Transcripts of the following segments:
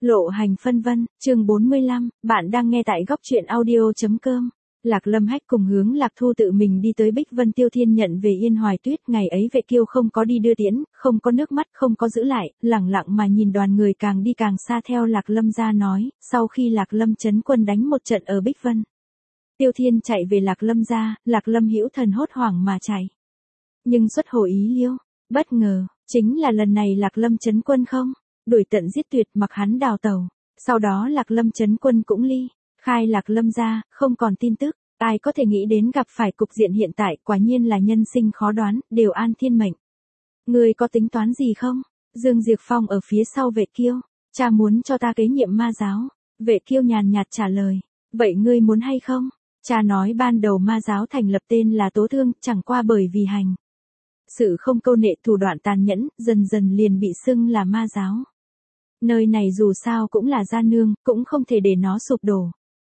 Lộ hành phân vân, chương 45, bạn đang nghe tại góc truyện audio.com. Lạc Lâm Hách cùng hướng Lạc Thu tự mình đi tới Bích Vân Tiêu Thiên nhận về Yên Hoài Tuyết, ngày ấy Vệ Kiêu không có đi đưa tiễn, không có nước mắt, không có giữ lại, lẳng lặng mà nhìn đoàn người càng đi càng xa theo Lạc Lâm ra nói, sau khi Lạc Lâm trấn quân đánh một trận ở Bích Vân. Tiêu Thiên chạy về Lạc Lâm ra, Lạc Lâm hữu thần hốt hoảng mà chạy. Nhưng xuất hồ ý liêu, bất ngờ, chính là lần này Lạc Lâm trấn quân không đuổi tận giết tuyệt mặc hắn đào tẩu. Sau đó Lạc Lâm trấn quân cũng ly khai Lạc Lâm ra, không còn tin tức. Ai có thể nghĩ đến gặp phải cục diện hiện tại, quả nhiên là nhân sinh khó đoán, đều an thiên mệnh. Ngươi có tính toán gì không? Dương Diệp Phong ở phía sau Vệ Kiêu, cha muốn cho ta kế nhiệm ma giáo. Vệ Kiêu nhàn nhạt trả lời, vậy ngươi muốn hay không? Cha nói ban đầu ma giáo thành lập tên là Tố Thương, chẳng qua bởi vì hành sự không câu nệ thủ đoạn tàn nhẫn, dần dần liền bị xưng là ma giáo. Nơi này dù sao cũng là gia nương, cũng không thể để nó sụp đổ.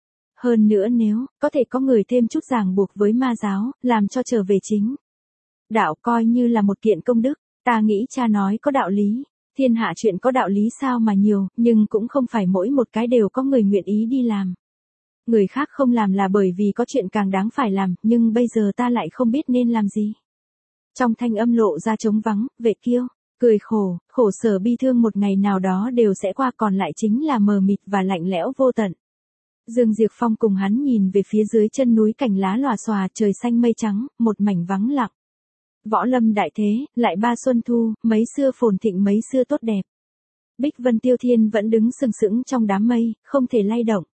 Hơn nữa nếu có thể có người thêm chút ràng buộc với ma giáo, làm cho trở về chính đạo coi như là một kiện công đức, ta nghĩ cha nói có đạo lý. Thiên hạ chuyện có đạo lý sao mà nhiều, nhưng cũng không phải mỗi một cái đều có người nguyện ý đi làm. Người khác không làm là bởi vì có chuyện càng đáng phải làm, nhưng bây giờ ta lại không biết nên làm gì. Trong thanh âm lộ ra trống vắng, Vệ Kiêu cười khổ, khổ sở bi thương một ngày nào đó đều sẽ qua, còn lại chính là mờ mịt và lạnh lẽo vô tận. Dương Diệp Phong cùng hắn nhìn về phía dưới chân núi, cảnh lá lòa xòa, trời xanh mây trắng, một mảnh vắng lặng. Võ lâm đại thế, lại ba xuân thu, mấy xưa phồn thịnh mấy xưa tốt đẹp. Bích Vân Tiêu Thiên vẫn đứng sừng sững trong đám mây, không thể lay động.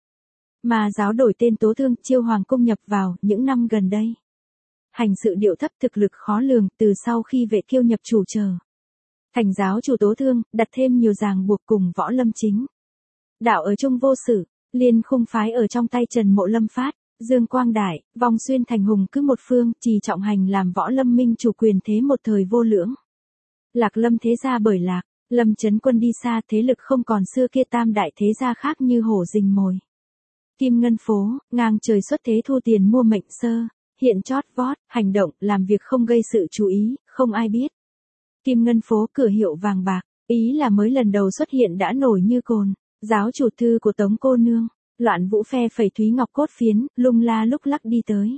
Mà giáo đổi tên Tố Thương, chiêu hoàng cung nhập vào, những năm gần đây. Hành sự điệu thấp, thực lực khó lường, từ sau khi Vệ Kiêu nhập chủ trở thành giáo chủ Tố Thương, đặt thêm nhiều ràng buộc cùng võ lâm chính đạo ở chung vô sử. Liên khung phái ở trong tay Trần Mộ Lâm Phát, Dương Quang Đại, vong xuyên thành hùng cứ một phương, trì trọng hành làm võ lâm minh chủ quyền thế một thời vô lưỡng. Lạc Lâm thế gia bởi Lạc Lâm trấn quân đi xa, thế lực không còn xưa kia, tam đại thế gia khác như hổ rình mồi. Kim Ngân Phố, ngang trời xuất thế thu tiền mua mệnh sơ, hiện chót vót, hành động, làm việc không gây sự chú ý, không ai biết. Kim Ngân Phố cửa hiệu vàng bạc, ý là mới lần đầu xuất hiện đã nổi như cồn. Giáo chủ thư của Tống cô nương, Loạn Vũ phe phẩy thúy ngọc cốt phiến, lung la lúc lắc đi tới.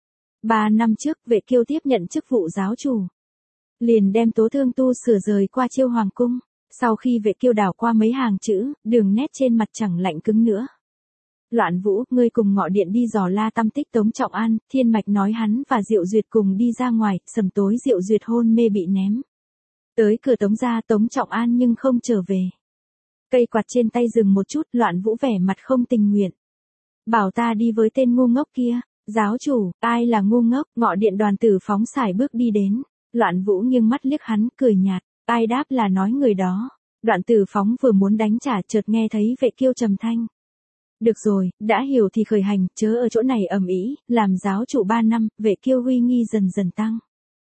3 năm trước, Vệ Kiêu tiếp nhận chức vụ giáo chủ, liền đem Tố Thương tu sửa rời qua chiêu hoàng cung. Sau khi Vệ Kiêu đảo qua mấy hàng chữ, đường nét trên mặt chẳng lạnh cứng nữa. Loạn Vũ, ngươi cùng Ngọ Điện đi dò la tâm tích Tống Trọng An. Thiên Mạch nói hắn và Diệu Duyệt cùng đi ra ngoài, sầm tối Diệu Duyệt hôn mê bị ném tới cửa Tống gia, Tống Trọng An nhưng không trở về. Cây quạt trên tay dừng một chút, Loạn Vũ vẻ mặt không tình nguyện. Bảo ta đi với tên ngu ngốc kia. Giáo chủ, ai là ngu ngốc? Ngọ Điện đoàn tử phóng xài bước đi đến. Loạn Vũ nghiêng mắt liếc hắn, cười nhạt. Ai đáp là nói người đó. Đoạn tử phóng vừa muốn đánh trả, chợt nghe thấy Vệ Kiêu trầm thanh. Được rồi, đã hiểu thì khởi hành, chớ ở chỗ này ầm ĩ. Làm giáo chủ 3 năm, Vệ Kiêu uy nghi dần dần tăng.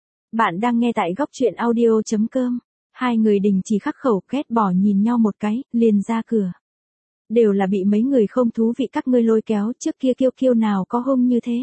Bạn đang nghe tại góc truyện audio.com. Hai người đình chỉ khắc khẩu, ghét bỏ nhìn nhau một cái, liền ra cửa. Đều là bị mấy người không thú vị các ngươi lôi kéo, trước kia Kiêu nào có hung như thế.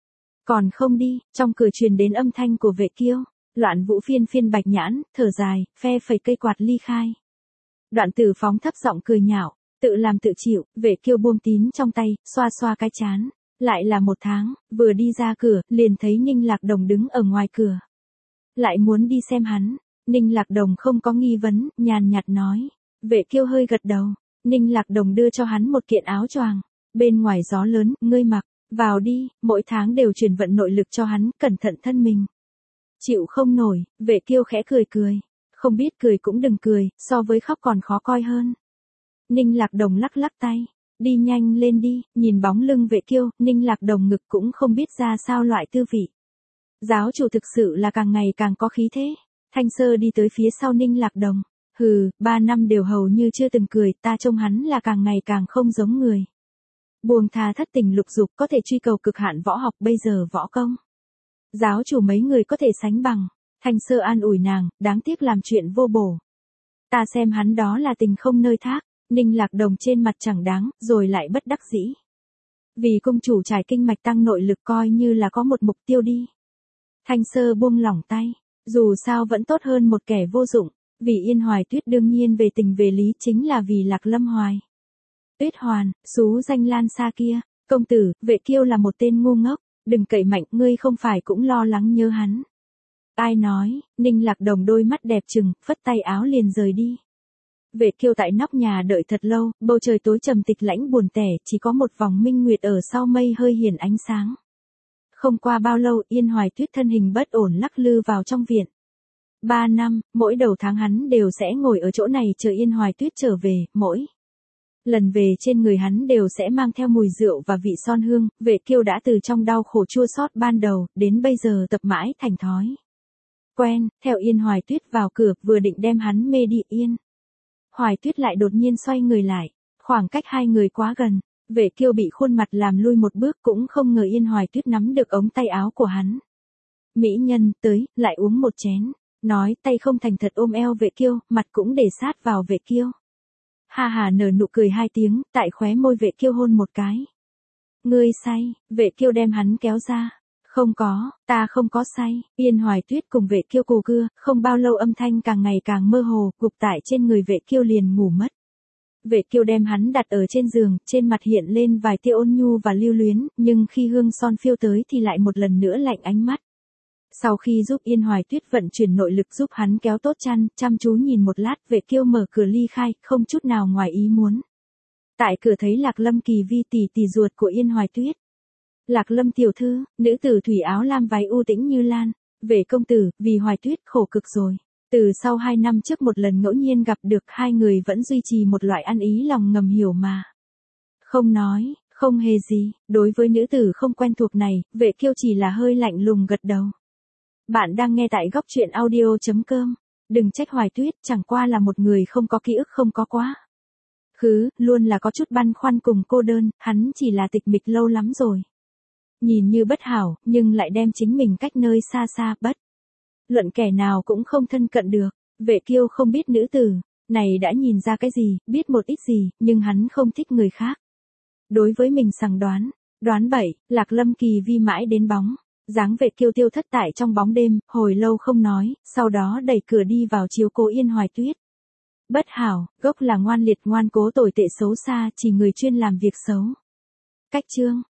Còn không đi, trong cửa truyền đến âm thanh của Vệ Kiêu. Loạn Vũ phiên bạch nhãn, thở dài, phe phẩy cây quạt ly khai. Đoạn tử phóng thấp giọng cười nhạo, tự làm tự chịu. Vệ Kiêu buông tín trong tay, xoa xoa cái chán. Lại là 1 tháng, vừa đi ra cửa, liền thấy Ninh Lạc Đồng đứng ở ngoài cửa. Lại muốn đi xem hắn. Ninh Lạc Đồng không có nghi vấn, nhàn nhạt nói. Vệ Kiêu hơi gật đầu. Ninh Lạc Đồng đưa cho hắn một kiện áo choàng. Bên ngoài gió lớn, ngươi mặc vào đi, mỗi tháng đều truyền vận nội lực cho hắn, cẩn thận thân mình. Chịu không nổi, Vệ Kiêu khẽ cười. Không biết cười cũng đừng cười, so với khóc còn khó coi hơn. Ninh Lạc Đồng lắc tay. Đi nhanh lên đi, nhìn bóng lưng Vệ Kiêu, Ninh Lạc Đồng ngực cũng không biết ra sao loại tư vị. Giáo chủ thực sự là càng ngày càng có khí thế. Thanh Sơ đi tới phía sau Ninh Lạc Đồng. Hừ, 3 năm đều hầu như chưa từng cười, ta trông hắn là càng ngày càng không giống người. Buông tha thất tình lục dục, có thể truy cầu cực hạn võ học, bây giờ võ công. Giáo chủ mấy người có thể sánh bằng. Thanh Sơ an ủi nàng, đáng tiếc làm chuyện vô bổ. Ta xem hắn đó là tình không nơi thác. Ninh Lạc Đồng trên mặt chẳng đáng, rồi lại bất đắc dĩ. Vì cung chủ trải kinh mạch tăng nội lực coi như là có một mục tiêu đi. Thanh Sơ buông lỏng tay. Dù sao vẫn tốt hơn một kẻ vô dụng. Vì Yên Hoài Tuyết đương nhiên về tình về lý chính là vì Lạc Lâm Hoài. Tuyết Hoàn, xú danh Lan xa kia, công tử, Vệ Kiêu là một tên ngu ngốc, đừng cậy mạnh, ngươi không phải cũng lo lắng nhớ hắn. Ai nói, Ninh Lạc Đồng đôi mắt đẹp trừng, phất tay áo liền rời đi. Vệ Kiêu tại nóc nhà đợi thật lâu, bầu trời tối trầm tịch lãnh buồn tẻ, chỉ có một vòng minh nguyệt ở sau mây hơi hiển ánh sáng. Không qua bao lâu, Yên Hoài Tuyết thân hình bất ổn lắc lư vào trong viện. 3 năm, mỗi đầu tháng hắn đều sẽ ngồi ở chỗ này chờ Yên Hoài Tuyết trở về, mỗi lần về trên người hắn đều sẽ mang theo mùi rượu và vị son hương. Vệ Kiêu đã từ trong đau khổ chua xót ban đầu, đến bây giờ tập mãi thành thói quen, theo Yên Hoài Tuyết vào cửa, vừa định đem hắn mê đi. Yên Hoài Tuyết lại đột nhiên xoay người lại, khoảng cách hai người quá gần, Vệ Kiêu bị khuôn mặt làm lui một bước, cũng không ngờ Yên Hoài Tuyết nắm được ống tay áo của hắn. Mỹ nhân, tới, lại uống một chén, nói, tay không thành thật ôm eo Vệ Kiêu, mặt cũng để sát vào Vệ Kiêu. Ha hà nở nụ cười hai tiếng, tại khóe môi Vệ Kiêu hôn một cái. Ngươi say, Vệ Kiêu đem hắn kéo ra. Không có, ta không có say. Yên Hoài Tuyết cùng Vệ Kiêu cù cưa, không bao lâu âm thanh càng ngày càng mơ hồ, gục tại trên người Vệ Kiêu liền ngủ mất. Vệ Kiêu đem hắn đặt ở trên giường, trên mặt hiện lên vài tia ôn nhu và lưu luyến, nhưng khi hương son phiêu tới thì lại một lần nữa lạnh ánh mắt. Sau khi giúp Yên Hoài Tuyết vận chuyển nội lực giúp hắn kéo tốt chăn, chăm chú nhìn một lát, Vệ Kiêu mở cửa ly khai, không chút nào ngoài ý muốn. Tại cửa thấy Lạc Lâm Kỳ Vi tỷ tỷ ruột của Yên Hoài Tuyết. Lạc Lâm tiểu thư, nữ tử thủy áo lam váy u tĩnh như lan, Vệ công tử, vì Hoài Tuyết khổ cực rồi. Từ sau 2 năm trước một lần ngẫu nhiên gặp được, hai người vẫn duy trì một loại ăn ý lòng ngầm hiểu mà. Không nói, không hề gì, đối với nữ tử không quen thuộc này, Vệ Kiêu chỉ là hơi lạnh lùng gật đầu. Bạn đang nghe tại góc truyện audio.com. Đừng trách Hoài Tuyết, chẳng qua là một người không có ký ức, không có quá khứ, luôn là có chút băn khoăn cùng cô đơn, hắn chỉ là tịch mịch lâu lắm rồi. Nhìn như bất hảo, nhưng lại đem chính mình cách nơi xa xa, bất luận kẻ nào cũng không thân cận được. Vệ Kiêu không biết nữ tử này đã nhìn ra cái gì, biết một ít gì, nhưng hắn không thích người khác đối với mình sằng đoán bậy. Lạc Lâm Kỳ Vi mãi đến bóng dáng Vệ Kiêu tiêu thất tại trong bóng đêm, hồi lâu không nói, sau đó đẩy cửa đi vào chiếu cố Yên Hoài Tuyết. Bất hảo, gốc là ngoan liệt ngoan cố tồi tệ xấu xa, chỉ người chuyên làm việc xấu. Cách chương